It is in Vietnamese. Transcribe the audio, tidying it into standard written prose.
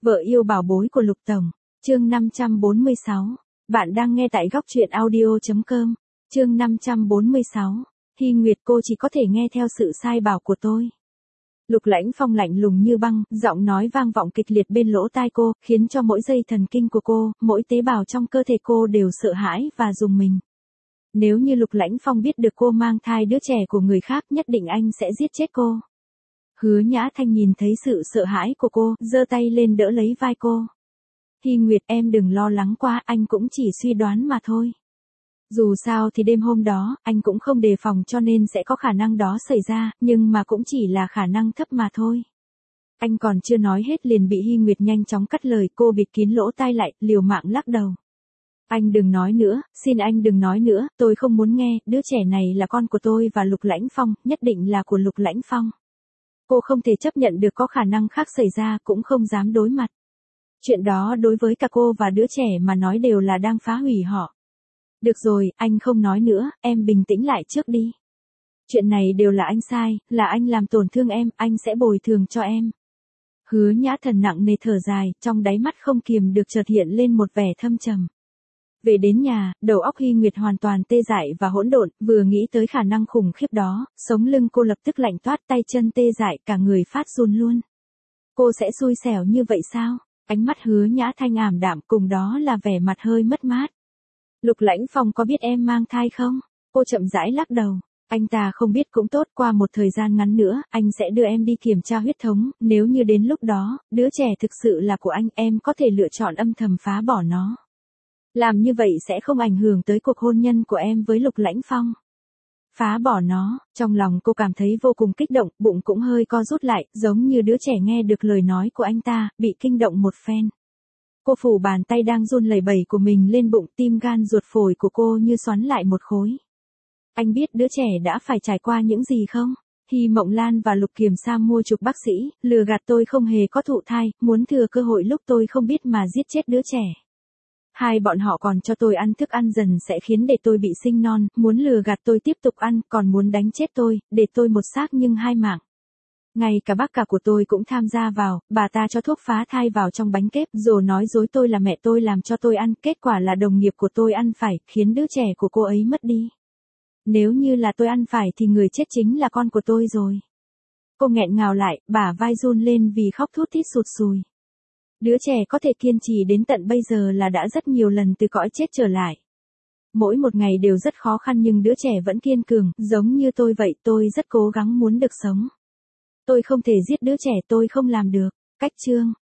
Vợ yêu bảo bối của Lục Tổng, chương 546. Bạn đang nghe tại góc truyện audio.com, chương 546. Hy Nguyệt, cô chỉ có thể nghe theo sự sai bảo của tôi. Lục Lãnh Phong lạnh lùng như băng, giọng nói vang vọng kịch liệt bên lỗ tai cô, khiến cho mỗi dây thần kinh của cô, mỗi tế bào trong cơ thể cô đều sợ hãi và rùng mình. Nếu như Lục Lãnh Phong biết được cô mang thai đứa trẻ của người khác, nhất định anh sẽ giết chết cô. Hứa Nhã Thanh nhìn thấy sự sợ hãi của cô, giơ tay lên đỡ lấy vai cô. Hy Nguyệt, em đừng lo lắng quá, anh cũng chỉ suy đoán mà thôi. Dù sao thì đêm hôm đó, anh cũng không đề phòng cho nên sẽ có khả năng đó xảy ra, nhưng mà cũng chỉ là khả năng thấp mà thôi. Anh còn chưa nói hết liền bị Hy Nguyệt nhanh chóng cắt lời, cô bịt kín lỗ tai lại, liều mạng lắc đầu. Anh đừng nói nữa, xin anh đừng nói nữa, tôi không muốn nghe, đứa trẻ này là con của tôi và Lục Lãnh Phong, nhất định là của Lục Lãnh Phong. Cô không thể chấp nhận được có khả năng khác xảy ra, cũng không dám đối mặt. Chuyện đó đối với cả cô và đứa trẻ mà nói đều là đang phá hủy họ. Được rồi, anh không nói nữa, em bình tĩnh lại trước đi. Chuyện này đều là anh sai, là anh làm tổn thương em, anh sẽ bồi thường cho em. Hứa Nhã Thần nặng nề thở dài, trong đáy mắt không kiềm được chợt hiện lên một vẻ thâm trầm. Về đến nhà, đầu óc Hy Nguyệt hoàn toàn tê dại và hỗn độn, vừa nghĩ tới khả năng khủng khiếp đó, sống lưng cô lập tức lạnh toát, tay chân tê dại, cả người phát run luôn. Cô sẽ xui xẻo như vậy sao? Ánh mắt Hứa Nhã Thanh ảm đạm, cùng đó là vẻ mặt hơi mất mát. Lục Lãnh Phong có biết em mang thai không? Cô chậm rãi lắc đầu. Anh ta không biết cũng tốt, qua một thời gian ngắn nữa, anh sẽ đưa em đi kiểm tra huyết thống, nếu như đến lúc đó, đứa trẻ thực sự là của anh, em có thể lựa chọn âm thầm phá bỏ nó. Làm như vậy sẽ không ảnh hưởng tới cuộc hôn nhân của em với Lục Lãnh Phong. Phá bỏ nó, trong lòng cô cảm thấy vô cùng kích động, bụng cũng hơi co rút lại, giống như đứa trẻ nghe được lời nói của anh ta, bị kinh động một phen. Cô phủ bàn tay đang run lẩy bẩy của mình lên bụng, tim gan ruột phổi của cô như xoắn lại một khối. Anh biết đứa trẻ đã phải trải qua những gì không? Hy Mộng Lan và Lục Kiềm Sam mua chuộc bác sĩ, lừa gạt tôi không hề có thụ thai, muốn thừa cơ hội lúc tôi không biết mà giết chết đứa trẻ. Hai bọn họ còn cho tôi ăn thức ăn dần sẽ khiến để tôi bị sinh non, muốn lừa gạt tôi tiếp tục ăn, còn muốn đánh chết tôi, để tôi một xác nhưng hai mạng. Ngay cả bác cả của tôi cũng tham gia vào, bà ta cho thuốc phá thai vào trong bánh kép, rồi nói dối tôi là mẹ tôi làm cho tôi ăn, kết quả là đồng nghiệp của tôi ăn phải, khiến đứa trẻ của cô ấy mất đi. Nếu như là tôi ăn phải thì người chết chính là con của tôi rồi. Cô nghẹn ngào lại, bả vai run lên vì khóc thút thít sụt sùi. Đứa trẻ có thể kiên trì đến tận bây giờ là đã rất nhiều lần từ cõi chết trở lại. Mỗi một ngày đều rất khó khăn nhưng đứa trẻ vẫn kiên cường, giống như tôi vậy, tôi rất cố gắng muốn được sống. Tôi không thể giết đứa trẻ, tôi không làm được. Cách chương